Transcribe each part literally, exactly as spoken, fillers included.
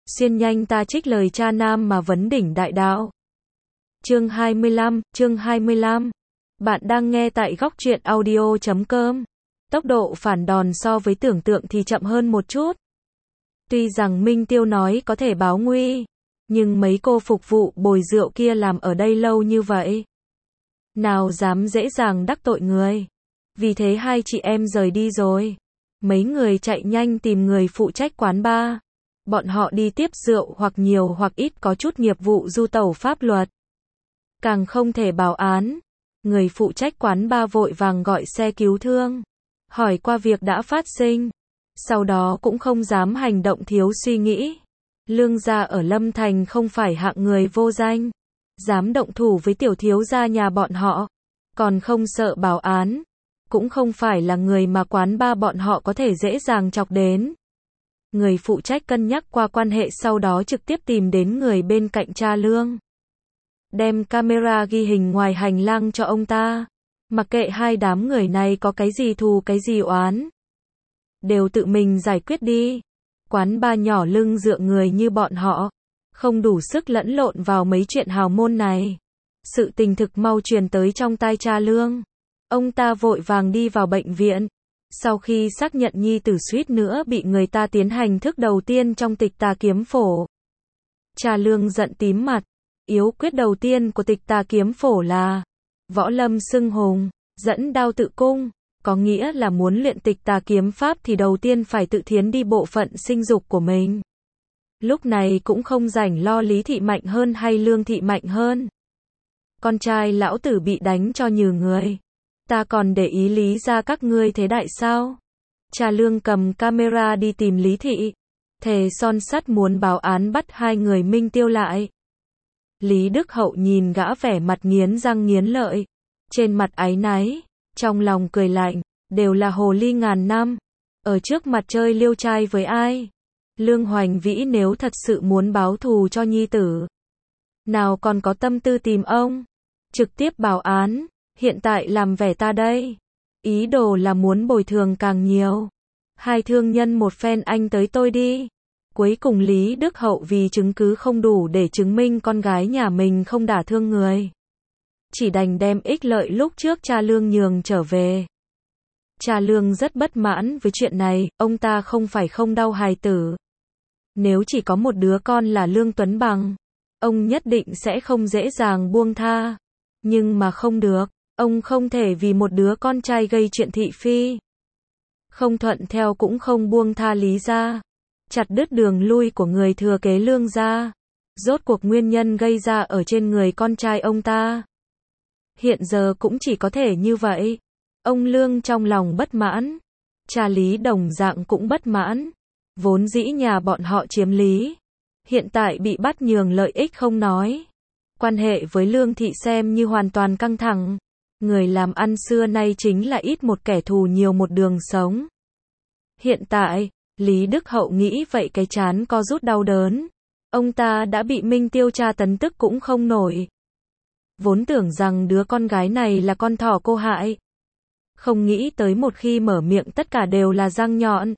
Xuyên nhanh ta trích lời cha nam mà vấn đỉnh đại đạo. Chương hai mươi lăm, chương hai mươi lăm. Bạn đang nghe tại góc truyện audio chấm com. Tốc độ phản đòn so với tưởng tượng thì chậm hơn một chút. Tuy rằng Minh Tiêu nói có thể báo nguy, nhưng mấy cô phục vụ bồi rượu kia làm ở đây lâu như vậy, nào dám dễ dàng đắc tội người. Vì thế hai chị em rời đi rồi. Mấy người chạy nhanh tìm người phụ trách quán bar. Bọn họ đi tiếp rượu hoặc nhiều hoặc ít có chút nghiệp vụ du tẩu pháp luật. Càng không thể báo án. Người phụ trách quán bar vội vàng gọi xe cứu thương, hỏi qua việc đã phát sinh. Sau đó cũng không dám hành động thiếu suy nghĩ. Lương gia ở Lâm Thành không phải hạng người vô danh, dám động thủ với tiểu thiếu gia nhà bọn họ, còn không sợ báo án. Cũng không phải là người mà quán bar bọn họ có thể dễ dàng chọc đến. Người phụ trách cân nhắc qua quan hệ, sau đó trực tiếp tìm đến người bên cạnh cha Lương, đem camera ghi hình ngoài hành lang cho ông ta. Mặc kệ hai đám người này có cái gì thù cái gì oán, đều tự mình giải quyết đi. Quán bar nhỏ lưng dựa người như bọn họ, không đủ sức lẫn lộn vào mấy chuyện hào môn này. Sự tình thực mau truyền tới trong tai cha Lương. Ông ta vội vàng đi vào bệnh viện. Sau khi xác nhận nhi tử suýt nữa bị người ta tiến hành thức đầu tiên trong Tịch Tà Kiếm Phổ, cha Lương giận tím mặt. Yếu quyết đầu tiên của Tịch Tà Kiếm Phổ là võ lâm xưng hùng, dẫn đao tự cung, có nghĩa là muốn luyện Tịch Tà Kiếm Pháp thì đầu tiên phải tự thiến đi bộ phận sinh dục của mình. Lúc này cũng không rảnh lo Lý thị mạnh hơn hay Lương thị mạnh hơn. Con trai lão tử bị đánh cho nhừ người, ta còn để ý Lý ra các ngươi thế đại sao? Cha Lương cầm camera đi tìm Lý thị, thề son sắt muốn báo án bắt hai người Minh Tiêu lại. Lý Đức Hậu nhìn gã vẻ mặt nghiến răng nghiến lợi, trên mặt áy náy, trong lòng cười lạnh, đều là hồ ly ngàn năm, ở trước mặt chơi liêu trai với ai? Lương Hoành Vĩ nếu thật sự muốn báo thù cho nhi tử, nào còn có tâm tư tìm ông, trực tiếp báo án. Hiện tại làm vẻ ta đây, ý đồ là muốn bồi thường càng nhiều. Hai thương nhân một phen anh tới tôi đi. Cuối cùng Lý Đức Hậu vì chứng cứ không đủ để chứng minh con gái nhà mình không đả thương người, chỉ đành đem ích lợi lúc trước cha Lương nhường trở về. Cha Lương rất bất mãn với chuyện này, ông ta không phải không đau hài tử. Nếu chỉ có một đứa con là Lương Tuấn Bằng, ông nhất định sẽ không dễ dàng buông tha. Nhưng mà không được. Ông không thể vì một đứa con trai gây chuyện thị phi, không thuận theo cũng không buông tha Lý gia, chặt đứt đường lui của người thừa kế Lương gia. Rốt cuộc nguyên nhân gây ra ở trên người con trai ông ta. Hiện giờ cũng chỉ có thể như vậy. Ông Lương trong lòng bất mãn, cha Lý đồng dạng cũng bất mãn. Vốn dĩ nhà bọn họ chiếm lý, hiện tại bị bắt nhường lợi ích không nói, quan hệ với Lương thị xem như hoàn toàn căng thẳng. Người làm ăn xưa nay chính là ít một kẻ thù nhiều một đường sống. Hiện tại, Lý Đức Hậu nghĩ vậy cái chán co rút đau đớn. Ông ta đã bị Minh Tiêu tra tấn tức cũng không nổi. Vốn tưởng rằng đứa con gái này là con thỏ cô hại, không nghĩ tới một khi mở miệng tất cả đều là răng nhọn.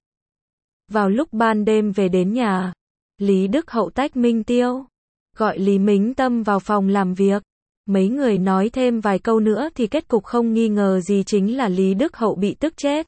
Vào lúc ban đêm về đến nhà, Lý Đức Hậu tách Minh Tiêu, gọi Lý Mính Tâm vào phòng làm việc. Mấy người nói thêm vài câu nữa thì kết cục không nghi ngờ gì chính là Lý Đức Hậu bị tức chết.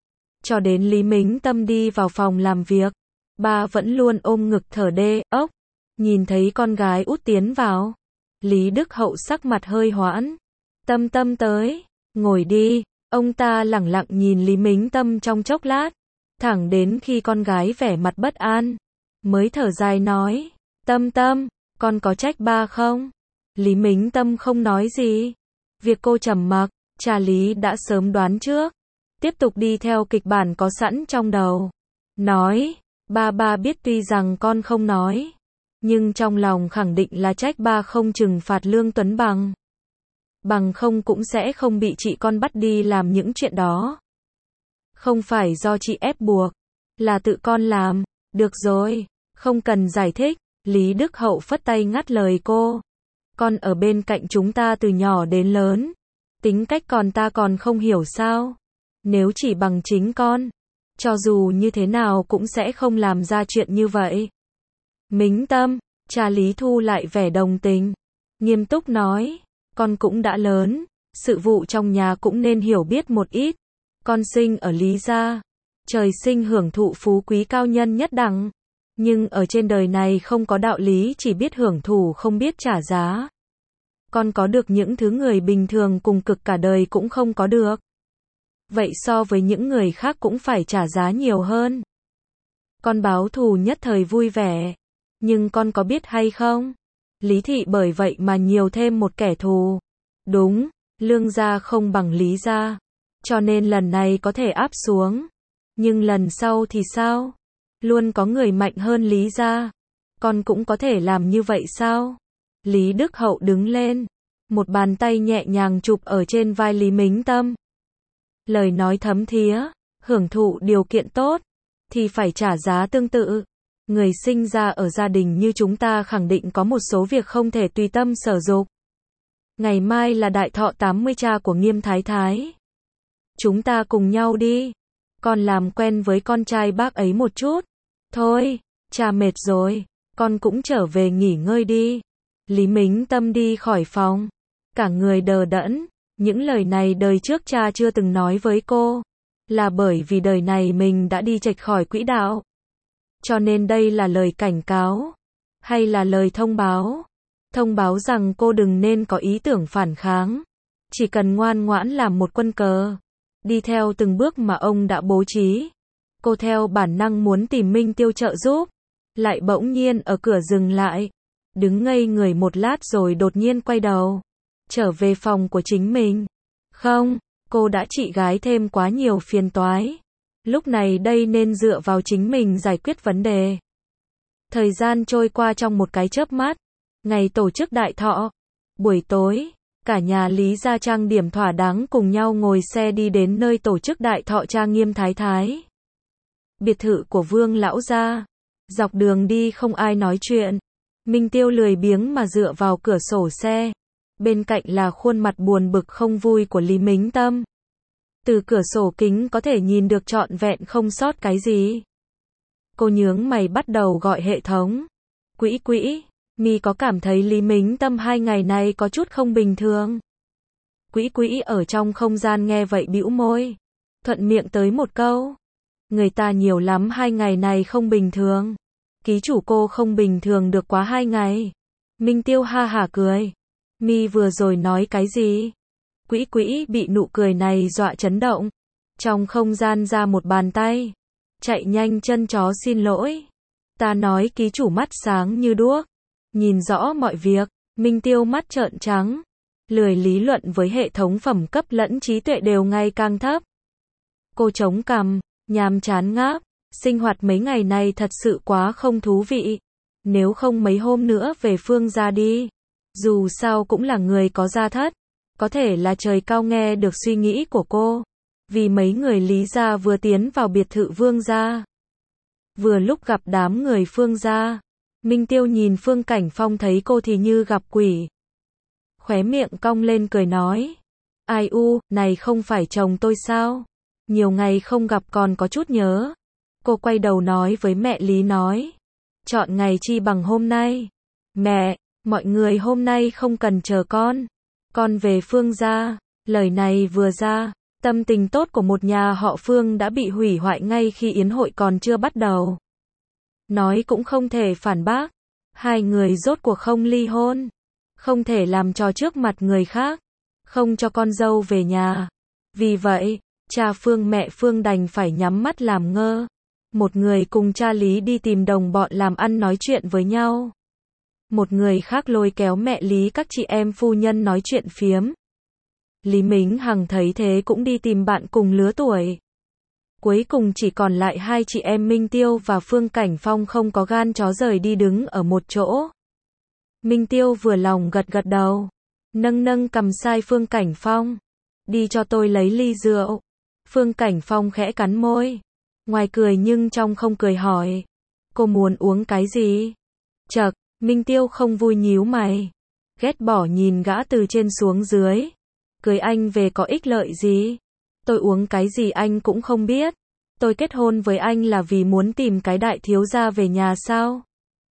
Cho đến Lý Mính Tâm đi vào phòng làm việc, ba vẫn luôn ôm ngực thở đê ốc. Nhìn thấy con gái út tiến vào, Lý Đức Hậu sắc mặt hơi hoãn. Tâm Tâm tới, ngồi đi. Ông ta lẳng lặng nhìn Lý Mính Tâm trong chốc lát, thẳng đến khi con gái vẻ mặt bất an, mới thở dài nói, Tâm Tâm, con có trách ba không? Lý Mính Tâm không nói gì. Việc cô trầm mặc, cha Lý đã sớm đoán trước, tiếp tục đi theo kịch bản có sẵn trong đầu. Nói, ba ba biết tuy rằng con không nói, nhưng trong lòng khẳng định là trách ba không trừng phạt Lương Tuấn Bằng. Bằng không cũng sẽ không bị chị con bắt đi làm những chuyện đó. Không phải do chị ép buộc, là tự con làm. Được rồi, không cần giải thích. Lý Đức Hậu phất tay ngắt lời cô. Con ở bên cạnh chúng ta từ nhỏ đến lớn, tính cách còn ta còn không hiểu sao? Nếu chỉ bằng chính con, cho dù như thế nào cũng sẽ không làm ra chuyện như vậy. Mính Tâm, cha Lý thu lại vẻ đồng tình, nghiêm túc nói, con cũng đã lớn, sự vụ trong nhà cũng nên hiểu biết một ít. Con sinh ở Lý gia, trời sinh hưởng thụ phú quý cao nhân nhất đẳng, nhưng ở trên đời này không có đạo lý chỉ biết hưởng thụ không biết trả giá. Con có được những thứ người bình thường cùng cực cả đời cũng không có được. Vậy so với những người khác cũng phải trả giá nhiều hơn. Con báo thù nhất thời vui vẻ, nhưng con có biết hay không? Lý thị bởi vậy mà nhiều thêm một kẻ thù. Đúng, Lương gia không bằng Lý gia, cho nên lần này có thể áp xuống. Nhưng lần sau thì sao? Luôn có người mạnh hơn Lý gia. Con cũng có thể làm như vậy sao? Lý Đức Hậu đứng lên, một bàn tay nhẹ nhàng chụp ở trên vai Lý Mính Tâm. Lời nói thấm thía, hưởng thụ điều kiện tốt, thì phải trả giá tương tự. Người sinh ra ở gia đình như chúng ta khẳng định có một số việc không thể tùy tâm sở dục. Ngày mai là đại thọ tám mươi cha của Nghiêm Thái Thái. Chúng ta cùng nhau đi. Con làm quen với con trai bác ấy một chút. Thôi, cha mệt rồi, con cũng trở về nghỉ ngơi đi. Lý Mính Tâm đi khỏi phòng, cả người đờ đẫn. Những lời này đời trước cha chưa từng nói với cô, là bởi vì đời này mình đã đi chệch khỏi quỹ đạo. Cho nên đây là lời cảnh cáo, hay là lời thông báo? Thông báo rằng cô đừng nên có ý tưởng phản kháng, chỉ cần ngoan ngoãn làm một quân cờ, đi theo từng bước mà ông đã bố trí. Cô theo bản năng muốn tìm Minh Tiêu trợ giúp, lại bỗng nhiên ở cửa dừng lại, đứng ngây người một lát rồi đột nhiên quay đầu, trở về phòng của chính mình. Không, cô đã trị gái thêm quá nhiều phiền toái. Lúc này đây nên dựa vào chính mình giải quyết vấn đề. Thời gian trôi qua trong một cái chớp mắt. Ngày tổ chức đại thọ. Buổi tối, cả nhà Lý gia trang điểm thỏa đáng cùng nhau ngồi xe đi đến nơi tổ chức đại thọ cha Nghiêm Thái Thái. Biệt thự của Vương lão gia. Dọc đường đi không ai nói chuyện. Minh Tiêu lười biếng mà dựa vào cửa sổ xe. Bên cạnh là khuôn mặt buồn bực không vui của Lý Mính Tâm. Từ cửa sổ kính có thể nhìn được trọn vẹn không sót cái gì. Cô nhướng mày bắt đầu gọi hệ thống. Quỹ quỹ, mi có cảm thấy Lý Mính Tâm hai ngày này có chút không bình thường? Quỹ quỹ ở trong không gian nghe vậy bĩu môi, thuận miệng tới một câu. Người ta nhiều lắm hai ngày này không bình thường. Ký chủ cô không bình thường được quá hai ngày. Minh Tiêu ha hả cười. Mi vừa rồi nói cái gì? Quỹ quỹ bị nụ cười này dọa chấn động. Trong không gian ra một bàn tay. Chạy nhanh chân chó xin lỗi. Ta nói ký chủ mắt sáng như đuốc. Nhìn rõ mọi việc. Minh Tiêu mắt trợn trắng. Lười lý luận với hệ thống phẩm cấp lẫn trí tuệ đều ngày càng thấp. Cô chống cằm, nhàm chán ngáp. Sinh hoạt mấy ngày này thật sự quá không thú vị. Nếu không mấy hôm nữa về Phương gia đi. Dù sao cũng là người có gia thất. Có thể là trời cao nghe được suy nghĩ của cô. Vì mấy người Lý gia vừa tiến vào biệt thự Vương gia. Vừa lúc gặp đám người Phương gia. Minh Tiêu nhìn Phương Cảnh Phong thấy cô thì như gặp quỷ. Khóe miệng cong lên cười nói. Ai u, này không phải chồng tôi sao? Nhiều ngày không gặp còn có chút nhớ. Cô quay đầu nói với mẹ Lý nói. Chọn ngày chi bằng hôm nay. Mẹ, mọi người hôm nay không cần chờ con. Con về Phương gia. Lời này vừa ra, tâm tình tốt của một nhà họ Phương đã bị hủy hoại ngay khi yến hội còn chưa bắt đầu. Nói cũng không thể phản bác. Hai người rốt cuộc không ly hôn. Không thể làm trò trước mặt người khác. Không cho con dâu về nhà. Vì vậy, cha Phương mẹ Phương đành phải nhắm mắt làm ngơ. Một người cùng cha Lý đi tìm đồng bọn làm ăn nói chuyện với nhau. Một người khác lôi kéo mẹ Lý các chị em phu nhân nói chuyện phiếm. Lý Mính Hằng thấy thế cũng đi tìm bạn cùng lứa tuổi. Cuối cùng chỉ còn lại hai chị em Minh Tiêu và Phương Cảnh Phong không có gan chó rời đi đứng ở một chỗ. Minh Tiêu vừa lòng gật gật đầu. Nâng nâng cầm sai Phương Cảnh Phong. Đi cho tôi lấy ly rượu. Phương Cảnh Phong khẽ cắn môi. Ngoài cười nhưng trong không cười hỏi. Cô muốn uống cái gì? Chậc, Minh Tiêu không vui nhíu mày. Ghét bỏ nhìn gã từ trên xuống dưới. Cưới anh về có ích lợi gì? Tôi uống cái gì anh cũng không biết. Tôi kết hôn với anh là vì muốn tìm cái đại thiếu gia về nhà sao?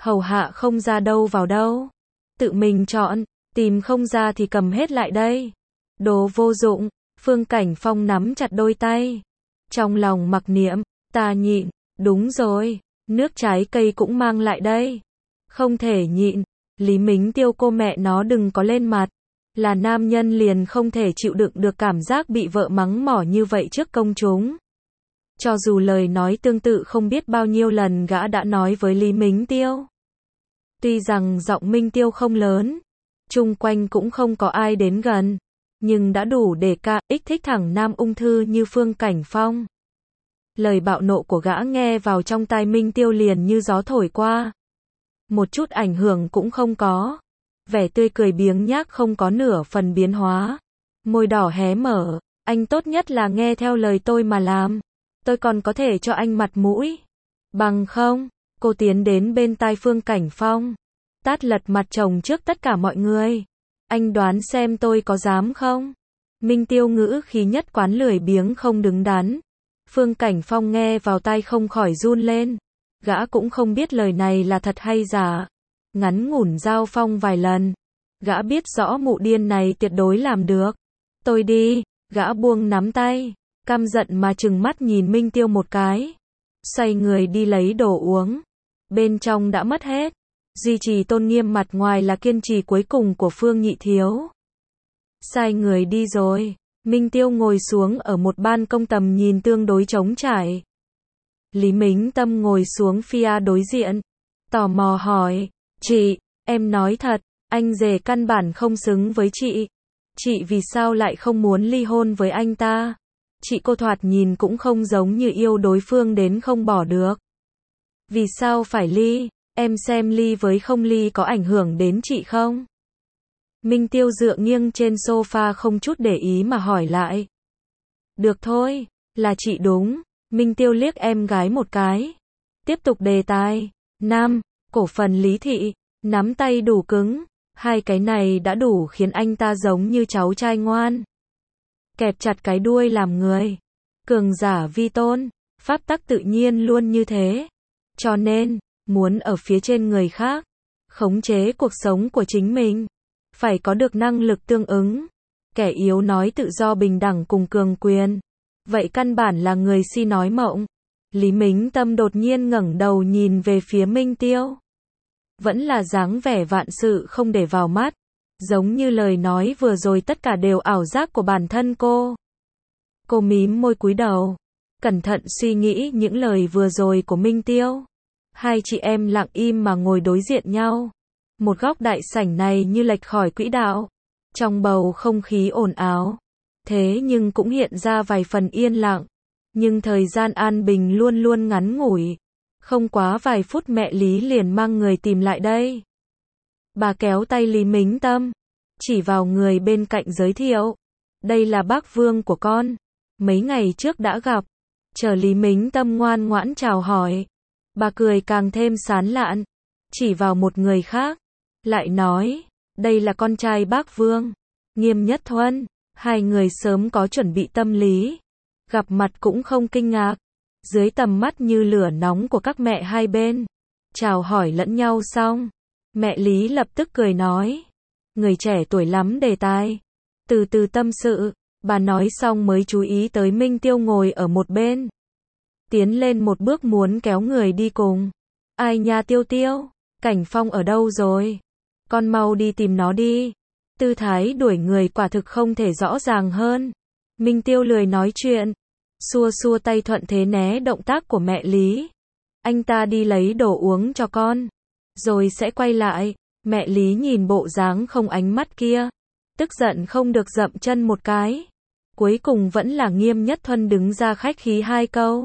hầu hạ không ra đâu vào đâu. Tự mình chọn, tìm không ra thì cầm hết lại đây. Đồ vô dụng, Phương Cảnh Phong nắm chặt đôi tay. Trong lòng mặc niệm, ta nhịn, đúng rồi, nước trái cây cũng mang lại đây. Không thể nhịn, Lý Mính Tiêu cô mẹ nó đừng có lên mặt. Là nam nhân liền không thể chịu đựng được cảm giác bị vợ mắng mỏ như vậy trước công chúng. Cho dù lời nói tương tự không biết bao nhiêu lần gã đã nói với Lý Mính Tiêu. Tuy rằng giọng Minh Tiêu không lớn, chung quanh cũng không có ai đến gần, nhưng đã đủ để ca ích thích thẳng nam ung thư như Phương Cảnh Phong. Lời bạo nộ của gã nghe vào trong tai Minh Tiêu liền như gió thổi qua. Một chút ảnh hưởng cũng không có. Vẻ tươi cười biếng nhác không có nửa phần biến hóa. Môi đỏ hé mở, anh tốt nhất là nghe theo lời tôi mà làm. Tôi còn có thể cho anh mặt mũi. Bằng không, cô tiến đến bên tai Phương Cảnh Phong. Tát lật mặt chồng trước tất cả mọi người. Anh đoán xem tôi có dám không? Minh Tiêu ngữ khí nhất quán lười biếng không đứng đắn. Phương Cảnh Phong nghe vào tai không khỏi run lên. Gã cũng không biết lời này là thật hay giả. Ngắn ngủn giao phong vài lần. Gã biết rõ mụ điên này tuyệt đối làm được. Tôi đi, gã buông nắm tay. Căm giận mà trừng mắt nhìn Minh Tiêu một cái. Xoay người đi lấy đồ uống. Bên trong đã mất hết. Duy trì tôn nghiêm mặt ngoài là kiên trì cuối cùng của Phương Nhị Thiếu. Sai người đi rồi. Minh Tiêu ngồi xuống ở một ban công tầm nhìn tương đối trống trải. Lý Mính Tâm ngồi xuống phía đối diện. Tò mò hỏi. Chị, em nói thật, anh rể căn bản không xứng với chị. Chị vì sao lại không muốn ly hôn với anh ta? Chị cô thoạt nhìn cũng không giống như yêu đối phương đến không bỏ được. Vì sao phải ly? Em xem ly với không ly có ảnh hưởng đến chị không? Minh Tiêu dựa nghiêng trên sofa không chút để ý mà hỏi lại. Được thôi, là chị đúng. Minh Tiêu liếc em gái một cái. Tiếp tục đề tài. Nam, cổ phần Lý Thị, nắm tay đủ cứng. Hai cái này đã đủ khiến anh ta giống như cháu trai ngoan. Kẹp chặt cái đuôi làm người. Cường giả vi tôn, pháp tắc tự nhiên luôn như thế. Cho nên, muốn ở phía trên người khác, khống chế cuộc sống của chính mình, phải có được năng lực tương ứng. Kẻ yếu nói tự do bình đẳng cùng cường quyền. Vậy căn bản là người si nói mộng. Lý Mính Tâm đột nhiên ngẩng đầu nhìn về phía Minh Tiêu. Vẫn là dáng vẻ vạn sự không để vào mắt. Giống như lời nói vừa rồi tất cả đều ảo giác của bản thân cô. Cô mím môi cúi đầu. Cẩn thận suy nghĩ những lời vừa rồi của Minh Tiêu. Hai chị em lặng im mà ngồi đối diện nhau. Một góc đại sảnh này như lệch khỏi quỹ đạo. Trong bầu không khí ồn ào. Thế nhưng cũng hiện ra vài phần yên lặng. Nhưng thời gian an bình luôn luôn ngắn ngủi. Không quá vài phút mẹ Lý liền mang người tìm lại đây. Bà kéo tay Lý Mính Tâm. Chỉ vào người bên cạnh giới thiệu. Đây là bác Vương của con. Mấy ngày trước đã gặp. Chờ Lý Mính Tâm ngoan ngoãn chào hỏi. Bà cười càng thêm sán lạn. Chỉ vào một người khác. Lại nói. Đây là con trai bác Vương. Nghiêm Nhất Thuân. Hai người sớm có chuẩn bị tâm lý. Gặp mặt cũng không kinh ngạc. Dưới tầm mắt như lửa nóng của các mẹ hai bên. Chào hỏi lẫn nhau xong. Mẹ Lý lập tức cười nói. Người trẻ tuổi lắm đề tài. Từ từ tâm sự. Bà nói xong mới chú ý tới Minh Tiêu ngồi ở một bên. Tiến lên một bước muốn kéo người đi cùng. Ai nha Tiêu Tiêu? Cảnh Phong ở đâu rồi? Con mau đi tìm nó đi. Tư thái đuổi người quả thực không thể rõ ràng hơn. Minh Tiêu lười nói chuyện. Xua xua tay thuận thế né động tác của mẹ Lý. Anh ta đi lấy đồ uống cho con. Rồi sẽ quay lại. Mẹ Lý nhìn bộ dáng không ánh mắt kia. Tức giận không được dậm chân một cái. Cuối cùng vẫn là Nghiêm Nhất Thuân đứng ra khách khí hai câu.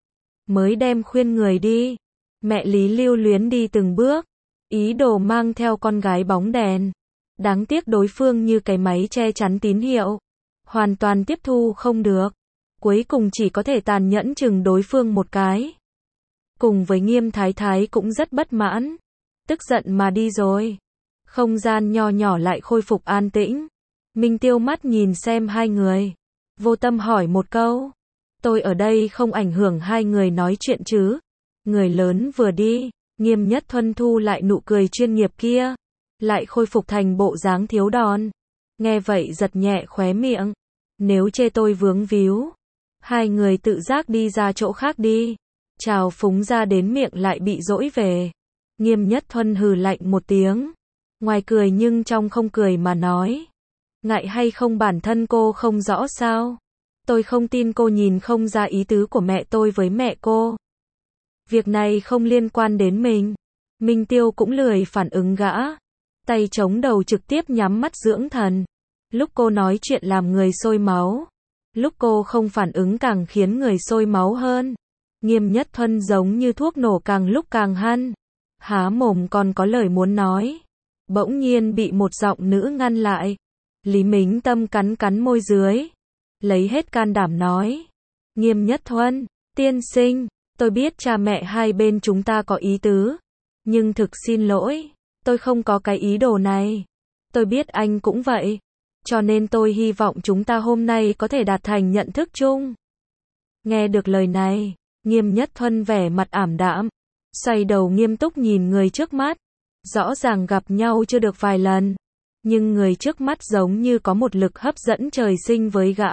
Mới đem khuyên người đi. Mẹ Lý lưu luyến đi từng bước. Ý đồ mang theo con gái bóng đèn. Đáng tiếc đối phương như cái máy che chắn tín hiệu. Hoàn toàn tiếp thu không được. Cuối cùng chỉ có thể tàn nhẫn chừng đối phương một cái. Cùng với Nghiêm Thái Thái cũng rất bất mãn. Tức giận mà đi rồi. Không gian nho nhỏ lại khôi phục an tĩnh. Minh Tiêu mắt nhìn xem hai người. Vô tâm hỏi một câu. Tôi ở đây không ảnh hưởng hai người nói chuyện chứ. Người lớn vừa đi. Nghiêm Nhất Thuân thu lại nụ cười chuyên nghiệp kia, lại khôi phục thành bộ dáng thiếu đòn. Nghe vậy giật nhẹ khóe miệng. Nếu chê tôi vướng víu, hai người tự giác đi ra chỗ khác đi. Chào phúng ra đến miệng lại bị dỗi về. Nghiêm Nhất Thuân hừ lạnh một tiếng, ngoài cười nhưng trong không cười mà nói. Ngại hay không bản thân cô không rõ sao? Tôi không tin cô nhìn không ra ý tứ của mẹ tôi với mẹ cô. Việc này không liên quan đến mình. Minh Tiêu cũng lười phản ứng gã. Tay chống đầu trực tiếp nhắm mắt dưỡng thần. Lúc cô nói chuyện làm người sôi máu. Lúc cô không phản ứng càng khiến người sôi máu hơn. Nghiêm Nhất Thuân giống như thuốc nổ càng lúc càng hăng. Há mồm còn có lời muốn nói. Bỗng nhiên bị một giọng nữ ngăn lại. Lý Mính Tâm cắn cắn môi dưới. Lấy hết can đảm nói. Nghiêm Nhất Thuân, tiên sinh, tôi biết cha mẹ hai bên chúng ta có ý tứ. Nhưng thực xin lỗi, tôi không có cái ý đồ này. Tôi biết anh cũng vậy. Cho nên tôi hy vọng chúng ta hôm nay có thể đạt thành nhận thức chung. Nghe được lời này, Nghiêm Nhất Thuân vẻ mặt ảm đạm. Xoay đầu nghiêm túc nhìn người trước mắt. Rõ ràng gặp nhau chưa được vài lần. Nhưng người trước mắt giống như có một lực hấp dẫn trời sinh với gã.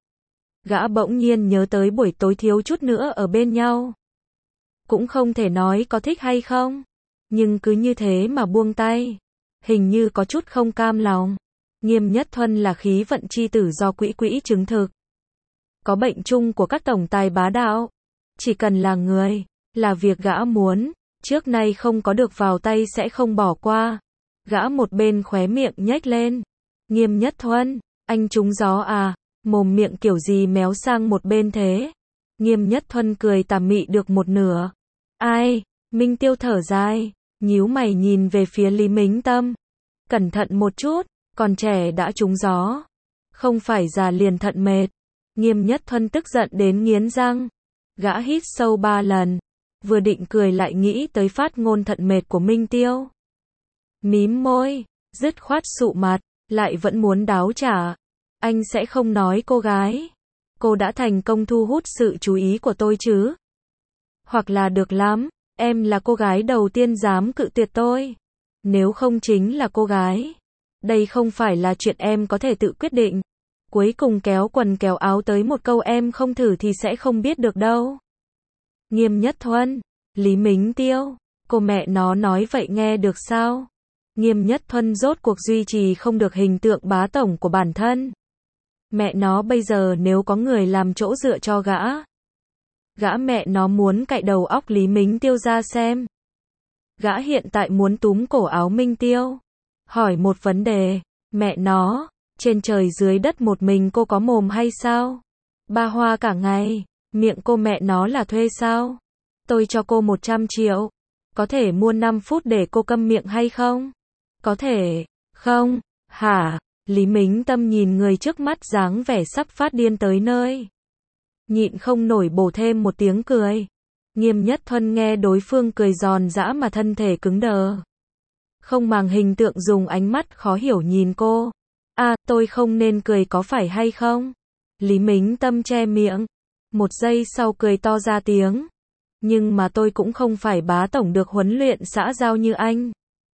Gã bỗng nhiên nhớ tới buổi tối thiếu chút nữa ở bên nhau. Cũng không thể nói có thích hay không. Nhưng cứ như thế mà buông tay. Hình như có chút không cam lòng. Nghiêm Nhất Thuân là khí vận chi tử do quỹ quỹ chứng thực. Có bệnh chung của các tổng tài bá đạo. Chỉ cần là người, là việc gã muốn, trước nay không có được vào tay sẽ không bỏ qua. Gã một bên khóe miệng nhếch lên. Nghiêm Nhất Thuân, anh trúng gió à, mồm miệng kiểu gì méo sang một bên thế. Nghiêm Nhất Thuân cười tà mị được một nửa. Ai, Minh Tiêu thở dài, nhíu mày nhìn về phía Lý Mính Tâm. Cẩn thận một chút, còn trẻ đã trúng gió. Không phải già liền thận mệt. Nghiêm Nhất Thuân tức giận đến nghiến răng. Gã hít sâu ba lần. Vừa định cười lại nghĩ tới phát ngôn thận mệt của Minh Tiêu. Mím môi, dứt khoát sụ mặt, lại vẫn muốn đáo trả. Anh sẽ không nói cô gái. Cô đã thành công thu hút sự chú ý của tôi chứ. Hoặc là được lắm, em là cô gái đầu tiên dám cự tuyệt tôi. Nếu không chính là cô gái. Đây không phải là chuyện em có thể tự quyết định. Cuối cùng kéo quần kéo áo tới một câu em không thử thì sẽ không biết được đâu. Nghiêm Nhất Thuân, Lý Mính Tiêu, cô mẹ nó nói vậy nghe được sao? Nghiêm Nhất Thuân rốt cuộc duy trì không được hình tượng bá tổng của bản thân. Mẹ nó bây giờ nếu có người làm chỗ dựa cho gã. Gã mẹ nó muốn cạy đầu óc Lý Mính Tiêu ra xem. Gã hiện tại muốn túm cổ áo Minh Tiêu. Hỏi một vấn đề, mẹ nó, trên trời dưới đất một mình cô có mồm hay sao? Ba hoa cả ngày, miệng cô mẹ nó là thuê sao? Tôi cho cô một trăm triệu. Có thể mua năm phút để cô câm miệng hay không? Có thể, không, hả? Lý Mính Tâm nhìn người trước mắt dáng vẻ sắp phát điên tới nơi. Nhịn không nổi bổ thêm một tiếng cười. Nghiêm Nhất Thuân nghe đối phương cười giòn giã mà thân thể cứng đờ. Không màng hình tượng dùng ánh mắt khó hiểu nhìn cô. À, tôi không nên cười có phải hay không? Lý Mính Tâm che miệng. Một giây sau cười to ra tiếng. Nhưng mà tôi cũng không phải bá tổng được huấn luyện xã giao như anh.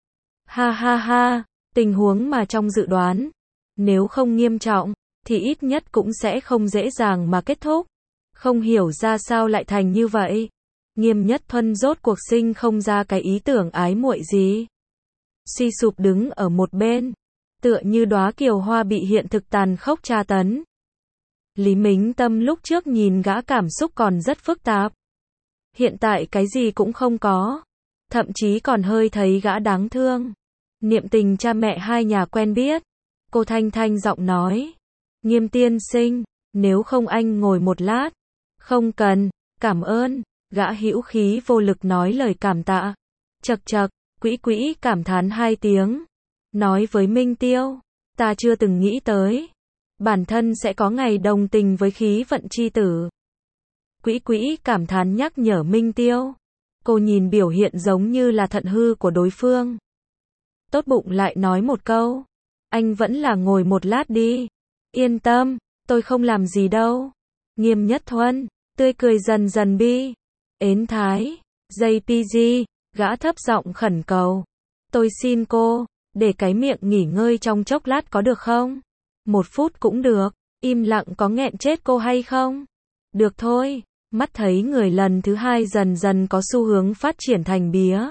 Ha ha ha, tình huống mà trong dự đoán. Nếu không nghiêm trọng, thì ít nhất cũng sẽ không dễ dàng mà kết thúc. Không hiểu ra sao lại thành như vậy. Nghiêm Nhất Thuân rốt cuộc sinh không ra cái ý tưởng ái muội gì. Suy sụp đứng ở một bên. Tựa như đóa kiều hoa bị hiện thực tàn khốc tra tấn. Lý Mính Tâm lúc trước nhìn gã cảm xúc còn rất phức tạp. Hiện tại cái gì cũng không có. Thậm chí còn hơi thấy gã đáng thương. Niệm tình cha mẹ hai nhà quen biết. Cô thanh thanh giọng nói. Nghiêm tiên sinh, nếu không anh ngồi một lát. Không cần, cảm ơn. Gã hữu khí vô lực nói lời cảm tạ. Chật chật, quỹ quỹ cảm thán hai tiếng. Nói với Minh Tiêu, ta chưa từng nghĩ tới. Bản thân sẽ có ngày đồng tình với khí vận chi tử. Quỹ quỹ cảm thán nhắc nhở Minh Tiêu. Cô nhìn biểu hiện giống như là thận hư của đối phương. Tốt bụng lại nói một câu. Anh vẫn là ngồi một lát đi. Yên tâm, tôi không làm gì đâu. Nghiêm Nhất Thuân, tươi cười dần dần bi. Ến thái, gi pi gi. Gã thấp giọng khẩn cầu. Tôi xin cô, để cái miệng nghỉ ngơi trong chốc lát có được không? Một phút cũng được, im lặng có nghẹn chết cô hay không? Được thôi, mắt thấy người lần thứ hai dần dần có xu hướng phát triển thành bía.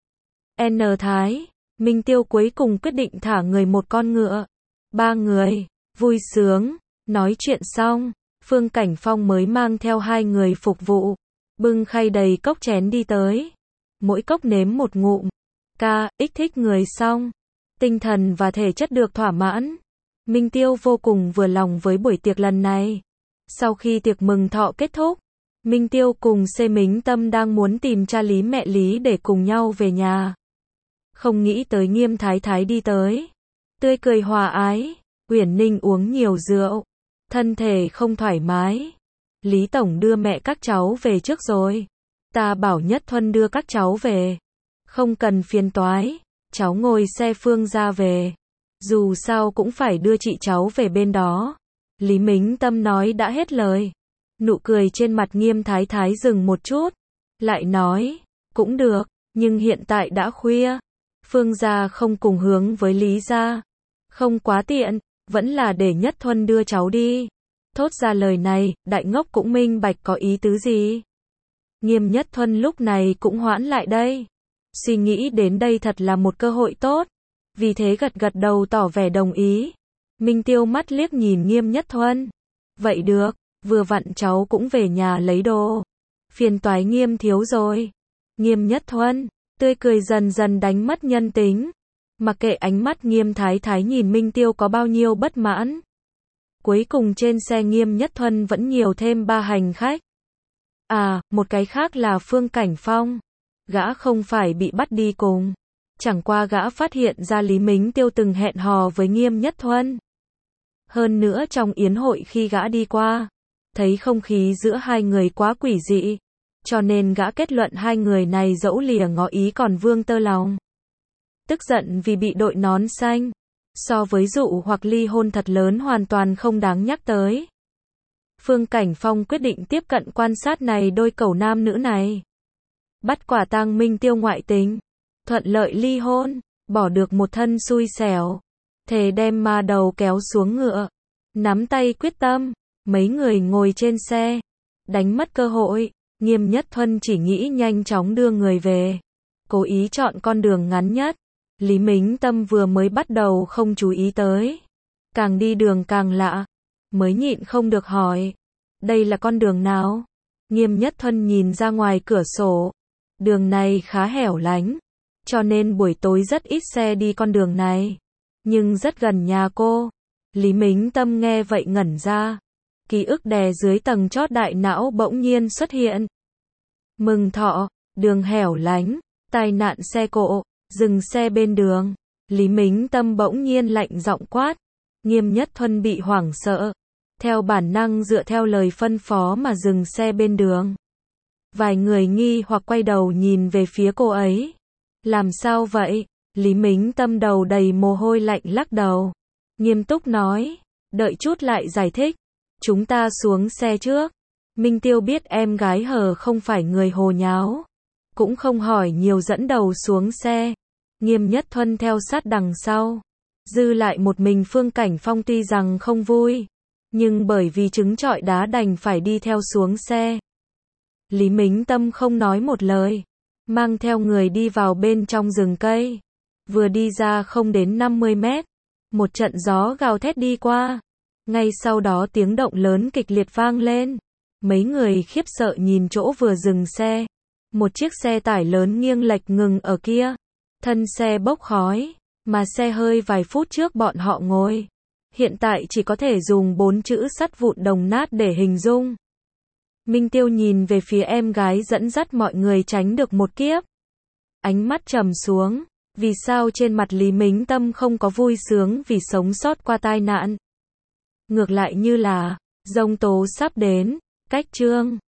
N Thái, Minh Tiêu cuối cùng quyết định thả người một con ngựa. Ba người, vui sướng, nói chuyện xong, Phương Cảnh Phong mới mang theo hai người phục vụ, bưng khay đầy cốc chén đi tới. Mỗi cốc nếm một ngụm, ca, ích thích người xong, tinh thần và thể chất được thỏa mãn. Minh Tiêu vô cùng vừa lòng với buổi tiệc lần này. Sau khi tiệc mừng thọ kết thúc, Minh Tiêu cùng Xê Mính Tâm đang muốn tìm cha Lý mẹ Lý để cùng nhau về nhà. Không nghĩ tới Nghiêm Thái Thái đi tới. Tươi cười hòa ái, Uyển Ninh uống nhiều rượu, thân thể không thoải mái. Lý Tổng đưa mẹ các cháu về trước rồi. Ta bảo Nhất Thuân đưa các cháu về. Không cần phiền toái, cháu ngồi xe Phương ra về. Dù sao cũng phải đưa chị cháu về bên đó. Lý Mính Tâm nói đã hết lời. Nụ cười trên mặt Nghiêm Thái Thái dừng một chút. Lại nói, cũng được, nhưng hiện tại đã khuya. Phương gia không cùng hướng với Lý gia. Không quá tiện, vẫn là để Nhất Thuân đưa cháu đi. Thốt ra lời này, đại ngốc cũng minh bạch có ý tứ gì. Nghiêm Nhất Thuân lúc này cũng hoãn lại đây. Suy nghĩ đến đây thật là một cơ hội tốt. Vì thế gật gật đầu tỏ vẻ đồng ý. Minh Tiêu mắt liếc nhìn Nghiêm Nhất Thuân. Vậy được, vừa vặn cháu cũng về nhà lấy đồ. Phiền toái Nghiêm thiếu rồi. Nghiêm Nhất Thuân, tươi cười dần dần đánh mất nhân tính. Mặc kệ ánh mắt Nghiêm Thái Thái nhìn Minh Tiêu có bao nhiêu bất mãn. Cuối cùng trên xe Nghiêm Nhất Thuân vẫn nhiều thêm ba hành khách. À, một cái khác là Phương Cảnh Phong. Gã không phải bị bắt đi cùng. Chẳng qua gã phát hiện ra Lý Mính Tiêu từng hẹn hò với Nghiêm Nhất Thuân. Hơn nữa trong yến hội khi gã đi qua, thấy không khí giữa hai người quá quỷ dị. Cho nên gã kết luận hai người này dẫu lìa ngỏ ý còn vương tơ lòng. Tức giận vì bị đội nón xanh. So với dụ hoặc ly hôn thật lớn hoàn toàn không đáng nhắc tới. Phương Cảnh Phong quyết định tiếp cận quan sát này đôi cẩu nam nữ này. Bắt quả tang Minh Tiêu ngoại tình, thuận lợi ly hôn, bỏ được một thân xui xẻo. Thề đem ma đầu kéo xuống ngựa, nắm tay quyết tâm, mấy người ngồi trên xe, đánh mất cơ hội. Nghiêm Nhất Thuân chỉ nghĩ nhanh chóng đưa người về, cố ý chọn con đường ngắn nhất. Lý Mính Tâm vừa mới bắt đầu không chú ý tới, càng đi đường càng lạ, mới nhịn không được hỏi, đây là con đường nào? Nghiêm Nhất Thuân nhìn ra ngoài cửa sổ, đường này khá hẻo lánh, cho nên buổi tối rất ít xe đi con đường này, nhưng rất gần nhà cô. Lý Mính Tâm nghe vậy ngẩn ra, ký ức đè dưới tầng chót đại não bỗng nhiên xuất hiện. Mừng thọ, đường hẻo lánh, tai nạn xe cộ, dừng xe bên đường. Lý Mính Tâm bỗng nhiên lạnh giọng quát. Nghiêm Nhất Thuân bị hoảng sợ, theo bản năng dựa theo lời phân phó mà dừng xe bên đường. Vài người nghi hoặc quay đầu nhìn về phía cô ấy. Làm sao vậy? Lý Mính Tâm đầu đầy mồ hôi lạnh lắc đầu, nghiêm túc nói, đợi chút lại giải thích. Chúng ta xuống xe trước. Minh Tiêu biết em gái hờ không phải người hồ nháo, cũng không hỏi nhiều dẫn đầu xuống xe. Nghiêm Nhất Thuân theo sát đằng sau. Dư lại một mình Phương Cảnh Phong tuy rằng không vui, nhưng bởi vì trứng trọi đá đành phải đi theo xuống xe. Lý Mính Tâm không nói một lời, mang theo người đi vào bên trong rừng cây. Vừa đi ra không đến năm mươi mét, một trận gió gào thét đi qua. Ngay sau đó tiếng động lớn kịch liệt vang lên. Mấy người khiếp sợ nhìn chỗ vừa dừng xe. Một chiếc xe tải lớn nghiêng lệch ngừng ở kia. Thân xe bốc khói, mà xe hơi vài phút trước bọn họ ngồi. Hiện tại chỉ có thể dùng bốn chữ sắt vụn đồng nát để hình dung. Minh Tiêu nhìn về phía em gái dẫn dắt mọi người tránh được một kiếp. Ánh mắt trầm xuống, vì sao trên mặt Lý Mính Tâm không có vui sướng vì sống sót qua tai nạn. Ngược lại như là, giông tố sắp đến, cách chương.